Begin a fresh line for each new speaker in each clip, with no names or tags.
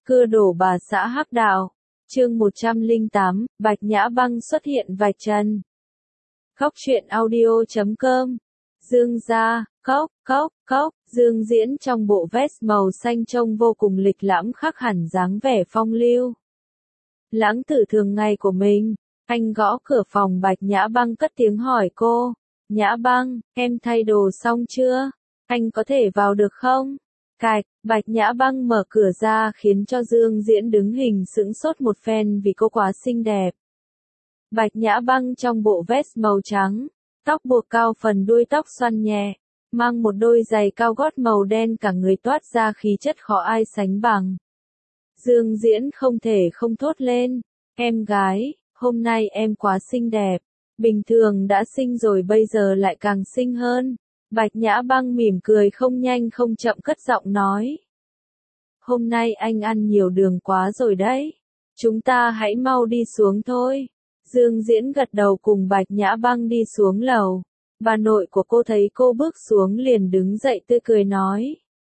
Cưa đổ bà xã Hắc Đạo. Chương 108, Bạch Nhã Băng xuất hiện vạch trần. Khóc chuyện audio.com. Dương gia, cốc, Dương diễn trong bộ vest màu xanh trông vô cùng lịch lãm, khắc hẳn dáng vẻ phong lưu. Lãng tử thường ngày của mình, anh gõ cửa phòng Bạch Nhã Băng cất tiếng hỏi cô. Nhã Băng, em thay đồ xong chưa? Anh có thể vào được không? Cạch, Bạch Nhã Băng mở cửa ra khiến cho Dương Diễn đứng hình sững sốt một phen vì cô quá xinh đẹp. Bạch Nhã Băng trong bộ vest màu trắng, tóc buộc cao phần đuôi tóc xoăn nhẹ, mang một đôi giày cao gót màu đen, cả người toát ra khí chất khó ai sánh bằng. Dương Diễn không thể không thốt lên, em gái, hôm nay em quá xinh đẹp, bình thường đã xinh rồi bây giờ lại càng xinh hơn. Bạch Nhã Băng mỉm cười không nhanh không chậm cất giọng nói. Hôm nay anh ăn nhiều đường quá rồi đấy. Chúng ta hãy mau đi xuống thôi. Dương Diễn gật đầu cùng Bạch Nhã Băng đi xuống lầu. Bà nội của cô thấy cô bước xuống liền đứng dậy tươi cười nói.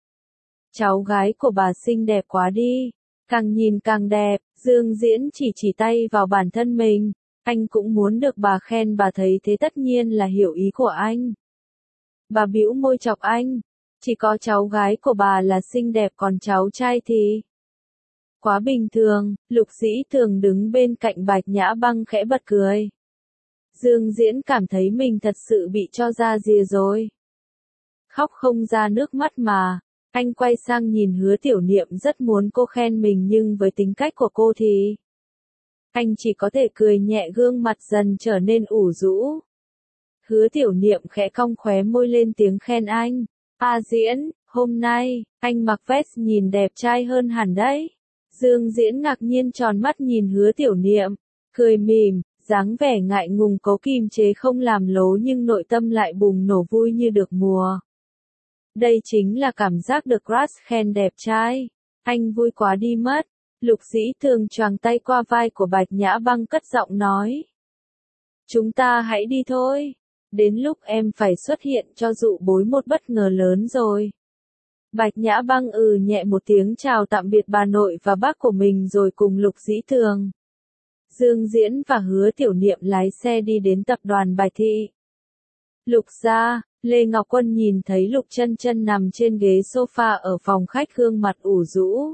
Cháu gái của bà xinh đẹp quá đi. Càng nhìn càng đẹp. Dương Diễn chỉ tay vào bản thân mình. Anh cũng muốn được bà khen, bà thấy thế tất nhiên là hiểu ý của anh. Bà bĩu môi chọc anh. Chỉ có cháu gái của bà là xinh đẹp, còn cháu trai thì quá bình thường. Lục Dĩ Thường đứng bên cạnh Bạch Nhã Băng khẽ bật cười. Dương Diễn cảm thấy mình thật sự bị cho ra rìa rồi. Khóc không ra nước mắt mà. Anh quay sang nhìn Hứa Tiểu Niệm, rất muốn cô khen mình nhưng với tính cách của cô thì anh chỉ có thể cười nhẹ, gương mặt dần trở nên ủ rũ. Hứa Tiểu Niệm khẽ cong khóe môi lên tiếng khen anh. Diễn, hôm nay, anh mặc vest nhìn đẹp trai hơn hẳn đấy. Dương Diễn ngạc nhiên tròn mắt nhìn Hứa Tiểu Niệm, cười mỉm, dáng vẻ ngại ngùng cố kiềm chế không làm lố nhưng nội tâm lại bùng nổ vui như được mùa. Đây chính là cảm giác được crush khen đẹp trai. Anh vui quá đi mất. Lục Dĩ Thường choàng tay qua vai của Bạch Nhã Băng cất giọng nói. Chúng ta hãy đi thôi. Đến lúc em phải xuất hiện cho dụ bối một bất ngờ lớn rồi. Bạch Nhã Băng nhẹ một tiếng chào tạm biệt bà nội và bác của mình rồi cùng Lục Dĩ Thường, Dương Diễn và Hứa Tiểu Niệm lái xe đi đến tập đoàn Bạch Thị. Lục gia, Lê Ngọc Quân nhìn thấy Lục Chân Chân nằm trên ghế sofa ở phòng khách, gương mặt ủ rũ.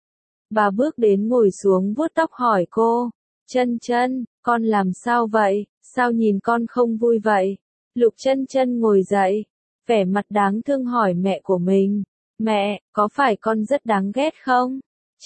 Bà bước đến ngồi xuống vuốt tóc hỏi cô. Chân Chân, con làm sao vậy? Sao nhìn con không vui vậy? Lục Chân Chân ngồi dậy, vẻ mặt đáng thương hỏi mẹ của mình. Mẹ, có phải con rất đáng ghét không?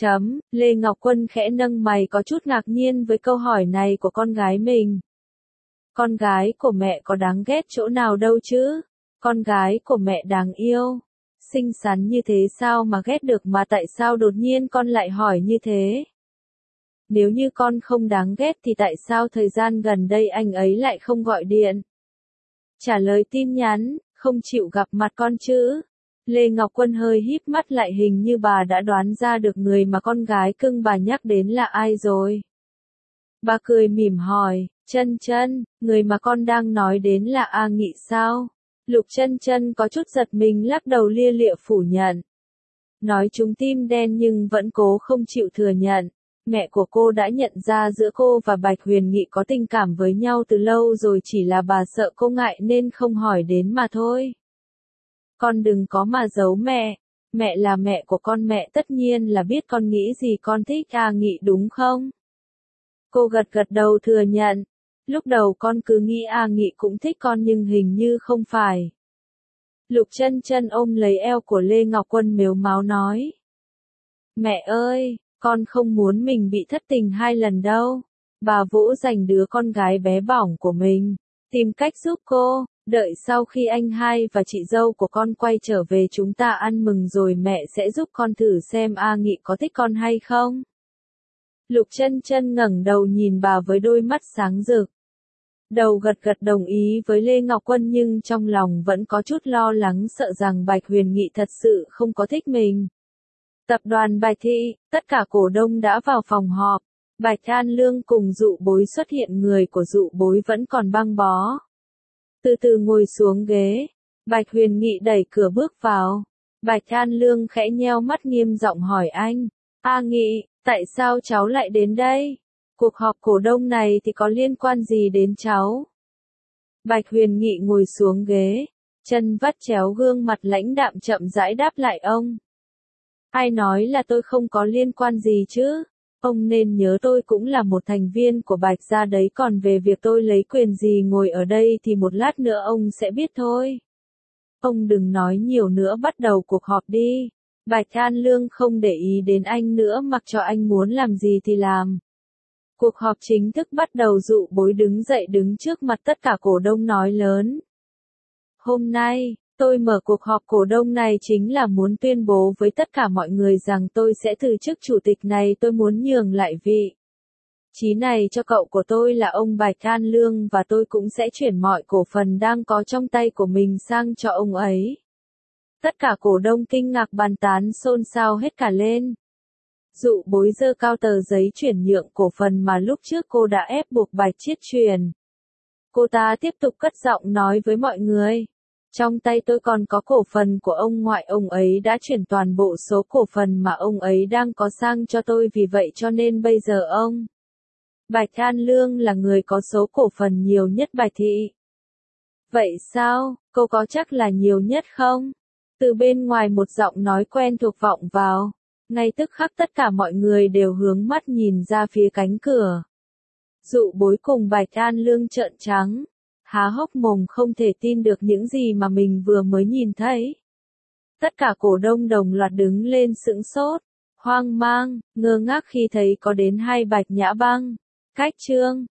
Lê Ngọc Quân khẽ nâng mày có chút ngạc nhiên với câu hỏi này của con gái mình. Con gái của mẹ có đáng ghét chỗ nào đâu chứ? Con gái của mẹ đáng yêu, xinh xắn như thế sao mà ghét được, mà tại sao đột nhiên con lại hỏi như thế? Nếu như con không đáng ghét thì tại sao thời gian gần đây anh ấy lại không gọi điện, trả lời tin nhắn, không chịu gặp mặt con chứ? Lê Ngọc Quân hơi híp mắt lại, hình như bà đã đoán ra được người mà con gái cưng bà nhắc đến là ai rồi. Bà cười mỉm hỏi, Chân Chân, người mà con đang nói đến là A Nghị sao? Lục Chân Chân có chút giật mình lắc đầu lia lịa phủ nhận. Nói trúng tim đen nhưng vẫn cố không chịu thừa nhận. Mẹ của cô đã nhận ra giữa cô và Bạch Huyền Nghị có tình cảm với nhau từ lâu rồi, chỉ là bà sợ cô ngại nên không hỏi đến mà thôi. Con đừng có mà giấu mẹ. Mẹ là mẹ của con, mẹ tất nhiên là biết con nghĩ gì, con thích A Nghị đúng không? Cô gật đầu thừa nhận. Lúc đầu con cứ nghĩ A Nghị cũng thích con nhưng hình như không phải. Lục Chân Chân ôm lấy eo của Lê Ngọc Quân mếu máo nói. Mẹ ơi, con không muốn mình bị thất tình 2 lần đâu. Bà Vũ dành đứa con gái bé bỏng của mình, tìm cách giúp cô. Đợi sau khi anh hai và chị dâu của con quay trở về chúng ta ăn mừng rồi mẹ sẽ giúp con thử xem A Nghị có thích con hay không. Lục Chân Chân ngẩng đầu nhìn bà với đôi mắt sáng rực. Đầu gật đồng ý với Lê Ngọc Quân nhưng trong lòng vẫn có chút lo lắng, sợ rằng Bạch Huyền Nghị thật sự không có thích mình. Tập đoàn Bạch Thị, tất cả cổ đông đã vào phòng họp. Bạch An Lương cùng Dụ Bối xuất hiện, người của Dụ Bối vẫn còn băng bó. Từ từ ngồi xuống ghế, Bạch Huyền Nghị đẩy cửa bước vào. Bạch An Lương khẽ nheo mắt nghiêm giọng hỏi anh. A Nghị, tại sao cháu lại đến đây? Cuộc họp cổ đông này thì có liên quan gì đến cháu? Bạch Huyền Nghị ngồi xuống ghế, chân vắt chéo gương mặt lãnh đạm chậm rãi đáp lại ông. Ai nói là tôi không có liên quan gì chứ? Ông nên nhớ tôi cũng là một thành viên của Bạch gia đấy, còn về việc tôi lấy quyền gì ngồi ở đây thì một lát nữa ông sẽ biết thôi. Ông đừng nói nhiều nữa, bắt đầu cuộc họp đi. Bạch An Lương không để ý đến anh nữa, mặc cho anh muốn làm gì thì làm. Cuộc họp chính thức bắt đầu. Dụ Bối đứng dậy đứng trước mặt tất cả cổ đông nói lớn. Hôm nay, tôi mở cuộc họp cổ đông này chính là muốn tuyên bố với tất cả mọi người rằng tôi sẽ từ chức chủ tịch này. Tôi muốn nhường lại vị trí này cho cậu của tôi là ông Bạch An Lương, và tôi cũng sẽ chuyển mọi cổ phần đang có trong tay của mình sang cho ông ấy. Tất cả cổ đông kinh ngạc bàn tán xôn xao hết cả lên. Dụ Bối giơ cao tờ giấy chuyển nhượng cổ phần mà lúc trước cô đã ép buộc Bạch Chiết chuyển. Cô ta tiếp tục cất giọng nói với mọi người. Trong tay tôi còn có cổ phần của ông ngoại, ông ấy đã chuyển toàn bộ số cổ phần mà ông ấy đang có sang cho tôi, vì vậy cho nên bây giờ ông Bạch An Lương là người có số cổ phần nhiều nhất Bạch thị. Vậy sao, cô có chắc là nhiều nhất không? Từ bên ngoài một giọng nói quen thuộc vọng vào. Ngay tức khắc tất cả mọi người đều hướng mắt nhìn ra phía cánh cửa. Dụ Bối cùng Bạch An Lương trợn trắng, há hốc mồm không thể tin được những gì mà mình vừa mới nhìn thấy. Tất cả cổ đông đồng loạt đứng lên sững sốt, hoang mang, ngơ ngác khi thấy có đến hai Bạch Nhã Băng. Cách chương